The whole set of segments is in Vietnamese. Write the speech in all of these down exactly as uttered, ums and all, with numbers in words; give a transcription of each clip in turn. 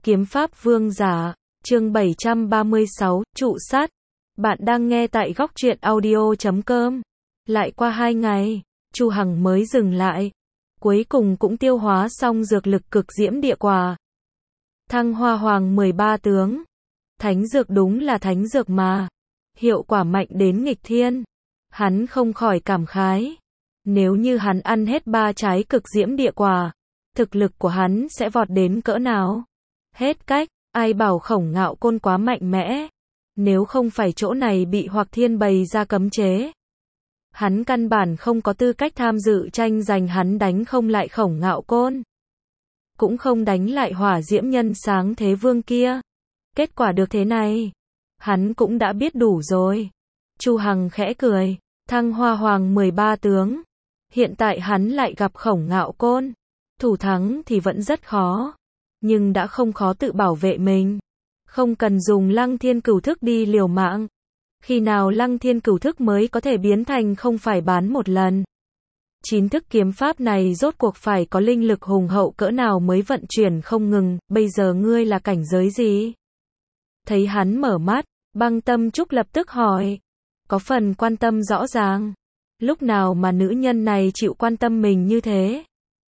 Kiếm pháp vương giả, chương bảy trăm ba mươi sáu, trụ sát. Bạn đang nghe tại góc truyện audio chấm com. Lại qua hai ngày, Chu Hằng mới dừng lại. Cuối cùng cũng tiêu hóa xong dược lực cực diễm địa quả. Thăng Hoa Hoàng mười ba tướng. Thánh dược đúng là thánh dược mà. Hiệu quả mạnh đến nghịch thiên. Hắn không khỏi cảm khái. Nếu như hắn ăn hết ba trái cực diễm địa quả, thực lực của hắn sẽ vọt đến cỡ nào? Hết cách, ai bảo Khổng Ngạo Côn quá mạnh mẽ. Nếu không phải chỗ này bị Hoặc Thiên bày ra cấm chế, hắn căn bản không có tư cách tham dự tranh giành, hắn đánh không lại Khổng Ngạo Côn, cũng không đánh lại Hỏa Diễm Nhân Sáng Thế Vương kia. Kết quả được thế này, hắn cũng đã biết đủ rồi. Chu Hằng khẽ cười, Thăng Hoa Hoàng mười ba tướng. Hiện tại hắn lại gặp Khổng Ngạo Côn. Thủ thắng thì vẫn rất khó, nhưng đã không khó tự bảo vệ mình. Không cần dùng Lăng Thiên Cửu Thức đi liều mạng. Khi nào Lăng Thiên Cửu Thức mới có thể biến thành không phải bán một lần? Chín thức kiếm pháp này rốt cuộc phải có linh lực hùng hậu cỡ nào mới vận chuyển không ngừng, bây giờ ngươi là cảnh giới gì? Thấy hắn mở mắt, Băng Tâm Trúc lập tức hỏi. Có phần quan tâm rõ ràng. Lúc nào mà nữ nhân này chịu quan tâm mình như thế?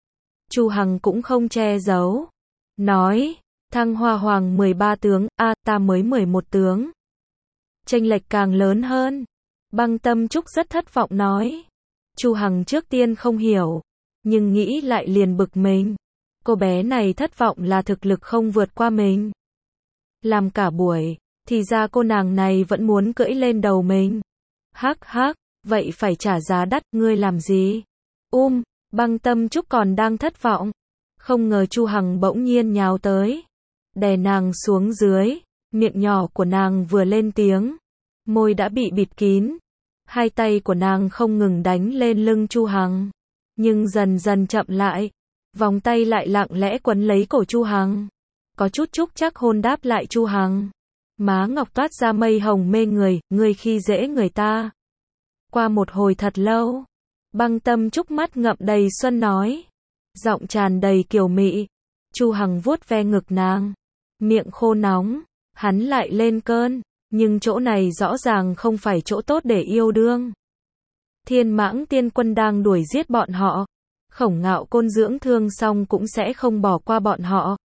Chu Hằng cũng không che giấu. Nói, Thăng Hoa Hoàng mười ba tướng, a ta mới mười một tướng. Chênh lệch càng lớn hơn. Băng Tâm Trúc rất thất vọng nói. Chu Hằng trước tiên không hiểu, nhưng nghĩ lại liền bực mình. Cô bé này thất vọng là thực lực không vượt qua mình. Làm cả buổi, thì ra cô nàng này vẫn muốn cưỡi lên đầu mình. Hắc hắc, vậy phải trả giá đắt, ngươi làm gì? Um, Băng Tâm Trúc còn đang thất vọng. Không ngờ Chu Hằng bỗng nhiên nhào tới, đè nàng xuống dưới. Miệng nhỏ của nàng vừa lên tiếng, môi đã bị bịt kín. Hai tay của nàng không ngừng đánh lên lưng Chu Hằng, nhưng dần dần chậm lại. Vòng tay lại lặng lẽ quấn lấy cổ Chu Hằng, có chút chúc chắc hôn đáp lại Chu Hằng. Má ngọc toát ra mây hồng mê người, ngươi khi dễ người ta. Qua một hồi thật lâu, Băng Tâm Trúc mắt ngậm đầy xuân nói, giọng tràn đầy kiều mị. Chu Hằng vuốt ve ngực nàng, miệng khô nóng. Hắn lại lên cơn, nhưng chỗ này rõ ràng không phải chỗ tốt để yêu đương. Thiên Mãng Tiên Quân đang đuổi giết bọn họ. Khổng Ngạo Côn dưỡng thương xong cũng sẽ không bỏ qua bọn họ.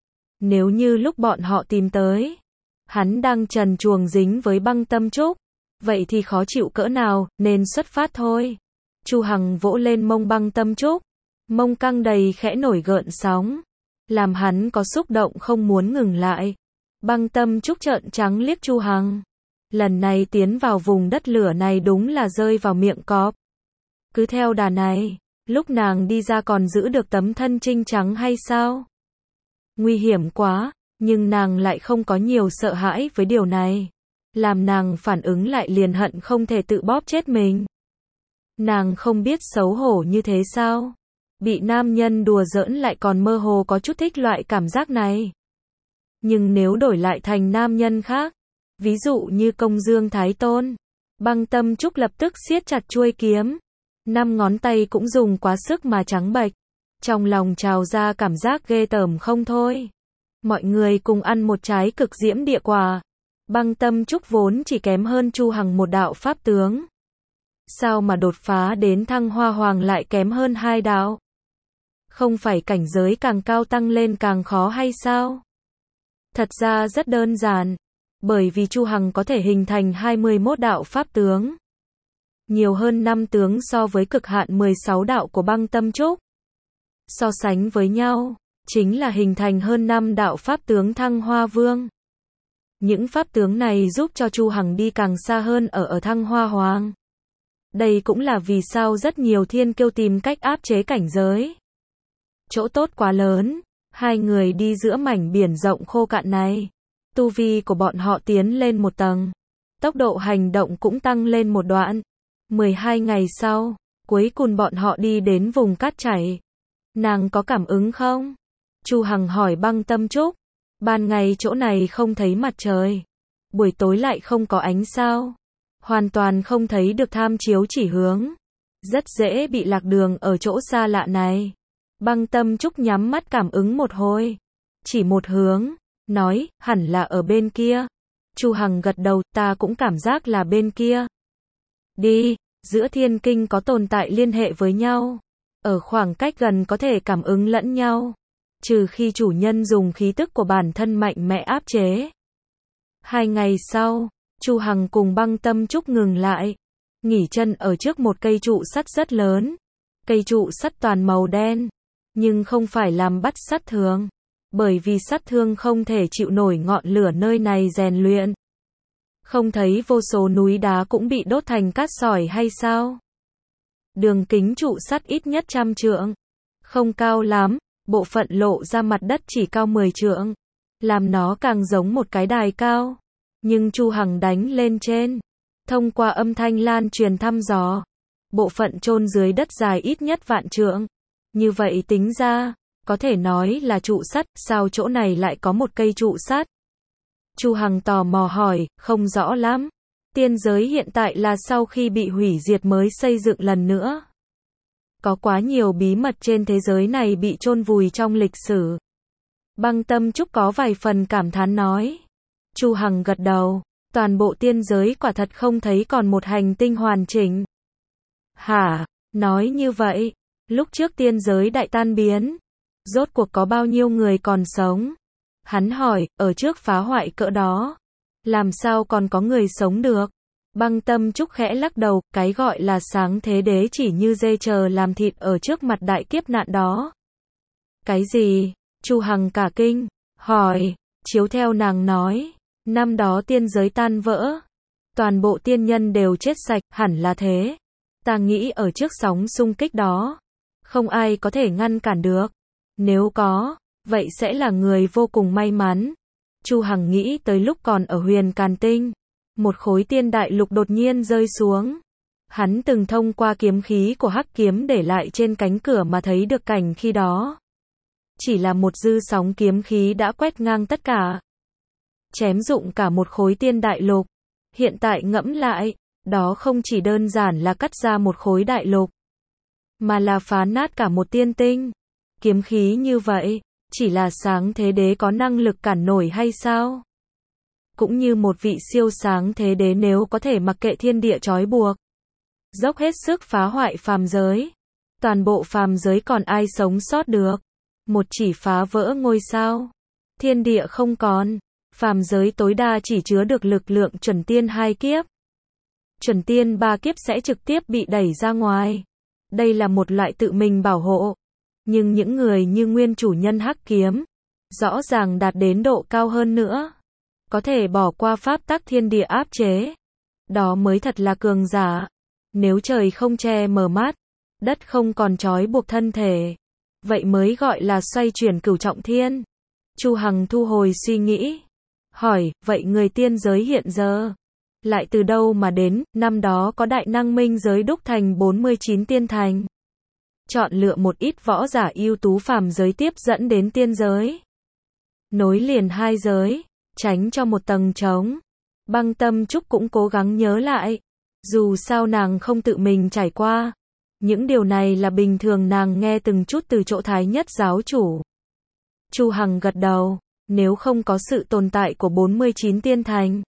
Nếu như lúc bọn họ tìm tới, hắn đang trần truồng dính với Băng Tâm Trúc, vậy thì khó chịu cỡ nào, nên xuất phát thôi. Chu Hằng vỗ lên mông Băng Tâm Trúc, mông căng đầy khẽ nổi gợn sóng, làm hắn có xúc động không muốn ngừng lại. Băng Tâm Trúc trợn trắng liếc Chu Hằng. Lần này tiến vào vùng đất lửa này đúng là rơi vào miệng cọp. Cứ theo đà này, lúc nàng đi ra còn giữ được tấm thân trinh trắng hay sao? Nguy hiểm quá, nhưng nàng lại không có nhiều sợ hãi với điều này. Làm nàng phản ứng lại liền hận không thể tự bóp chết mình. Nàng không biết xấu hổ như thế sao? Bị nam nhân đùa giỡn lại còn mơ hồ có chút thích loại cảm giác này. Nhưng nếu đổi lại thành nam nhân khác, ví dụ như Công Dương Thái Tôn, Băng Tâm Trúc lập tức siết chặt chuôi kiếm. Năm ngón tay cũng dùng quá sức mà trắng bệch. Trong lòng trào ra cảm giác ghê tởm không thôi. Mọi người cùng ăn một trái cực diễm địa quả. Băng Tâm Trúc vốn chỉ kém hơn Chu Hằng một đạo pháp tướng. Sao mà đột phá đến Thăng Hoa Hoàng lại kém hơn hai đạo? Không phải cảnh giới càng cao tăng lên càng khó hay sao? Thật ra rất đơn giản, bởi vì Chu Hằng có thể hình thành hai mươi mốt đạo pháp tướng, nhiều hơn năm tướng so với cực hạn mười sáu đạo của Băng Tâm Trúc. So sánh với nhau, chính là hình thành hơn năm đạo pháp tướng Thăng Hoa Vương. Những pháp tướng này giúp cho Chu Hằng đi càng xa hơn ở ở Thăng Hoa Hoàng. Đây cũng là vì sao rất nhiều thiên kiêu tìm cách áp chế cảnh giới. Chỗ tốt quá lớn. Hai người đi giữa mảnh biển rộng khô cạn này. Tu vi của bọn họ tiến lên một tầng. Tốc độ hành động cũng tăng lên một đoạn. mười hai ngày sau, cuối cùng bọn họ đi đến vùng cát chảy. Nàng có cảm ứng không? Chu Hằng hỏi Băng Tâm Trúc. Ban ngày chỗ này không thấy mặt trời. Buổi tối lại không có ánh sao. Hoàn toàn không thấy được tham chiếu chỉ hướng. Rất dễ bị lạc đường ở chỗ xa lạ này. Băng Tâm Trúc nhắm mắt cảm ứng một hồi. Chỉ một hướng, nói, hẳn là ở bên kia. Chu Hằng gật đầu, ta cũng cảm giác là bên kia. Đi, giữa thiên kinh có tồn tại liên hệ với nhau. Ở khoảng cách gần có thể cảm ứng lẫn nhau. Trừ khi chủ nhân dùng khí tức của bản thân mạnh mẽ áp chế. Hai ngày sau, Chu Hằng cùng Băng Tâm Trúc ngừng lại. Nghỉ chân ở trước một cây trụ sắt rất lớn. Cây trụ sắt toàn màu đen. Nhưng không phải làm bắt sắt thường. Bởi vì sắt thương không thể chịu nổi ngọn lửa nơi này rèn luyện. Không thấy vô số núi đá cũng bị đốt thành cát sỏi hay sao? Đường kính trụ sắt ít nhất trăm trượng. Không cao lắm, bộ phận lộ ra mặt đất chỉ cao mười trượng. Làm nó càng giống một cái đài cao. Nhưng Chu Hằng đánh lên trên. Thông qua âm thanh lan truyền thăm dò. Bộ phận chôn dưới đất dài ít nhất vạn trượng. Như vậy tính ra, có thể nói là trụ sắt, sao chỗ này lại có một cây trụ sắt? Chu Hằng tò mò hỏi, không rõ lắm. Tiên giới hiện tại là sau khi bị hủy diệt mới xây dựng lần nữa. Có quá nhiều bí mật trên thế giới này bị chôn vùi trong lịch sử. Băng Tâm Trúc có vài phần cảm thán nói. Chu Hằng gật đầu, toàn bộ tiên giới quả thật không thấy còn một hành tinh hoàn chỉnh. Hả, nói như vậy, lúc trước tiên giới đại tan biến, rốt cuộc có bao nhiêu người còn sống? Hắn hỏi, ở trước phá hoại cỡ đó, làm sao còn có người sống được? Băng Tâm Trúc khẽ lắc đầu, cái gọi là sáng thế đế chỉ như dê chờ làm thịt ở trước mặt đại kiếp nạn đó. Cái gì? Chu Hằng cả kinh, hỏi, chiếu theo nàng nói, năm đó tiên giới tan vỡ, toàn bộ tiên nhân đều chết sạch, hẳn là thế. Ta nghĩ ở trước sóng xung kích đó, không ai có thể ngăn cản được. Nếu có, vậy sẽ là người vô cùng may mắn. Chu Hằng nghĩ tới lúc còn ở Huyền Càn Tinh, một khối tiên đại lục đột nhiên rơi xuống. Hắn từng thông qua kiếm khí của hắc kiếm để lại trên cánh cửa mà thấy được cảnh khi đó. Chỉ là một dư sóng kiếm khí đã quét ngang tất cả. Chém rụng cả một khối tiên đại lục. Hiện tại ngẫm lại, đó không chỉ đơn giản là cắt ra một khối đại lục, mà là phá nát cả một tiên tinh. Kiếm khí như vậy, chỉ là sáng thế đế có năng lực cản nổi hay sao? Cũng như một vị siêu sáng thế đế nếu có thể mặc kệ thiên địa trói buộc, dốc hết sức phá hoại phàm giới, toàn bộ phàm giới còn ai sống sót được? Một chỉ phá vỡ ngôi sao, thiên địa không còn, phàm giới tối đa chỉ chứa được lực lượng chuẩn tiên hai kiếp. Chuẩn tiên ba kiếp sẽ trực tiếp bị đẩy ra ngoài. Đây là một loại tự mình bảo hộ. Nhưng những người như nguyên chủ nhân hắc kiếm, rõ ràng đạt đến độ cao hơn nữa, có thể bỏ qua pháp tắc thiên địa áp chế. Đó mới thật là cường giả. Nếu trời không che mờ mắt, đất không còn trói buộc thân thể, vậy mới gọi là xoay chuyển cửu trọng thiên. Chu Hằng thu hồi suy nghĩ, hỏi, vậy người tiên giới hiện giờ lại từ đâu mà đến? Năm đó có đại năng minh giới đúc thành bốn mươi chín tiên thành, chọn lựa một ít võ giả ưu tú phàm giới tiếp dẫn đến tiên giới, nối liền hai giới, tránh cho một tầng trống. Băng Tâm Trúc cũng cố gắng nhớ lại, dù sao nàng không tự mình trải qua, những điều này là bình thường nàng nghe từng chút từ chỗ Thái Nhất giáo chủ. Chu Hằng gật đầu, nếu không có sự tồn tại của bốn mươi chín tiên thành,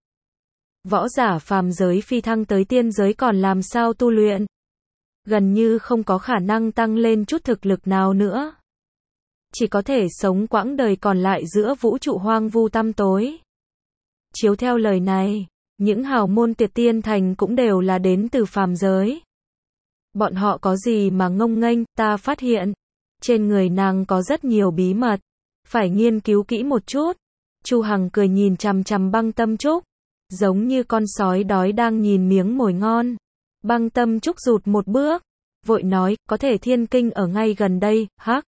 võ giả phàm giới phi thăng tới tiên giới còn làm sao tu luyện? Gần như không có khả năng tăng lên chút thực lực nào nữa. Chỉ có thể sống quãng đời còn lại giữa vũ trụ hoang vu tăm tối. Chiếu theo lời này, những hào môn tuyệt tiên thành cũng đều là đến từ phàm giới. Bọn họ có gì mà ngông nghênh? Ta phát hiện, trên người nàng có rất nhiều bí mật, phải nghiên cứu kỹ một chút. Chu Hằng cười nhìn chằm chằm Băng Tâm Trúc, giống như con sói đói đang nhìn miếng mồi ngon. Băng Tâm Trúc rụt một bước, vội nói, có thể thiên kinh ở ngay gần đây, hắc.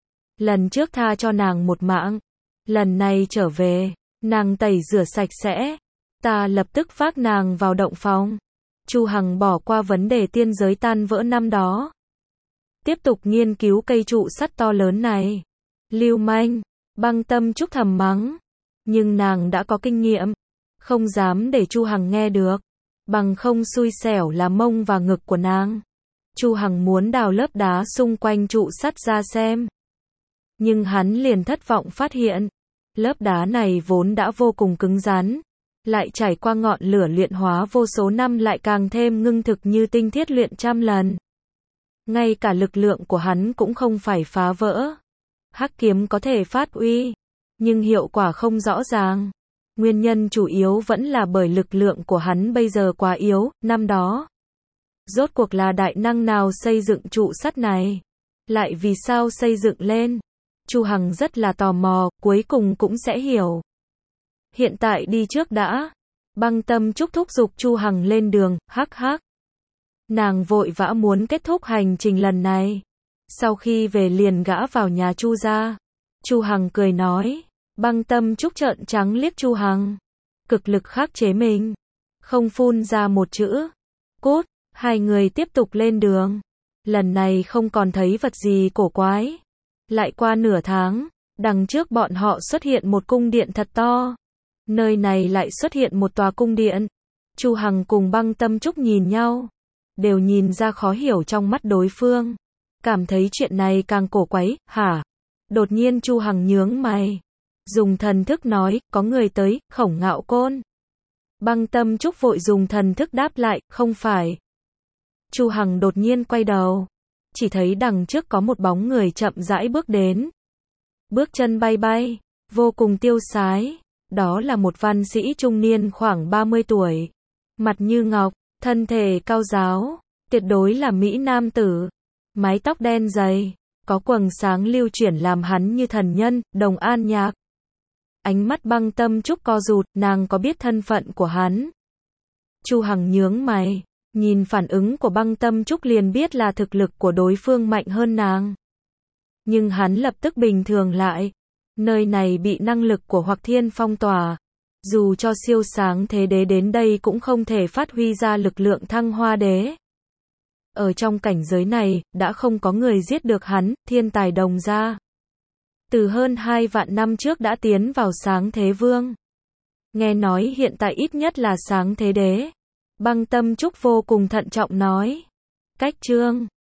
Lần trước tha cho nàng một mạng, lần này trở về, nàng tẩy rửa sạch sẽ, ta lập tức vác nàng vào động phòng. Chu Hằng bỏ qua vấn đề tiên giới tan vỡ năm đó, tiếp tục nghiên cứu cây trụ sắt to lớn này. Lưu manh, Băng Tâm Trúc thầm mắng, nhưng nàng đã có kinh nghiệm, không dám để Chu Hằng nghe được, bằng không xui xẻo là mông và ngực của nàng. Chu Hằng muốn đào lớp đá xung quanh trụ sắt ra xem, nhưng hắn liền thất vọng phát hiện, Lớp đá này vốn đã vô cùng cứng rắn, lại trải qua ngọn lửa luyện hóa vô số năm lại càng thêm ngưng thực như tinh thiết luyện trăm lần. Ngay cả lực lượng của hắn cũng không phải phá vỡ. Hắc kiếm có thể phát uy, nhưng hiệu quả không rõ ràng. Nguyên nhân chủ yếu vẫn là bởi lực lượng của hắn bây giờ quá yếu, năm đó. Rốt cuộc là đại năng nào xây dựng trụ sắt này? Lại vì sao xây dựng lên? Chu Hằng rất là tò mò, cuối cùng cũng sẽ hiểu. Hiện tại đi trước đã. Băng Tâm Trúc thúc giục Chu Hằng lên đường, hắc hắc. Nàng vội vã muốn kết thúc hành trình lần này. Sau khi về liền gã vào nhà Chu gia. Chu Hằng cười nói. Băng Tâm Trúc trợn trắng liếc Chu Hằng. Cực lực khắc chế mình. Không phun ra một chữ. Cút, hai người tiếp tục lên đường. Lần này không còn thấy vật gì cổ quái. Lại qua nửa tháng, đằng trước bọn họ xuất hiện một cung điện thật to. Nơi này lại xuất hiện một tòa cung điện. Chu Hằng cùng Băng Tâm Trúc nhìn nhau, đều nhìn ra khó hiểu trong mắt đối phương. Cảm thấy chuyện này càng cổ quái, hả? Đột nhiên Chu Hằng nhướng mày, dùng thần thức nói, có người tới, Khổng Ngạo Côn. Băng Tâm Trúc vội dùng thần thức đáp lại, không phải. Chu Hằng đột nhiên quay đầu, chỉ thấy đằng trước có một bóng người chậm rãi bước đến. Bước chân bay bay, vô cùng tiêu sái. Đó là một văn sĩ trung niên khoảng ba mươi tuổi. Mặt như ngọc, thân thể cao ráo, tuyệt đối là mỹ nam tử. Mái tóc đen dày, có quầng sáng lưu chuyển làm hắn như thần nhân, Đồng An Nhạc. Ánh mắt Băng Tâm Trúc co rụt, nàng có biết thân phận của hắn. Chu Hằng nhướng mày, nhìn phản ứng của Băng Tâm Trúc liền biết là thực lực của đối phương mạnh hơn nàng. Nhưng hắn lập tức bình thường lại. Nơi này bị năng lực của Hoặc Thiên phong tỏa. Dù cho siêu sáng thế đế đến đây cũng không thể phát huy ra lực lượng Thăng Hoa đế. Ở trong cảnh giới này, đã không có người giết được hắn, thiên tài Đồng gia. Từ hơn hai vạn năm trước đã tiến vào sáng thế vương. Nghe nói hiện tại ít nhất là sáng thế đế. Băng Tâm Trúc vô cùng thận trọng nói. Cách chương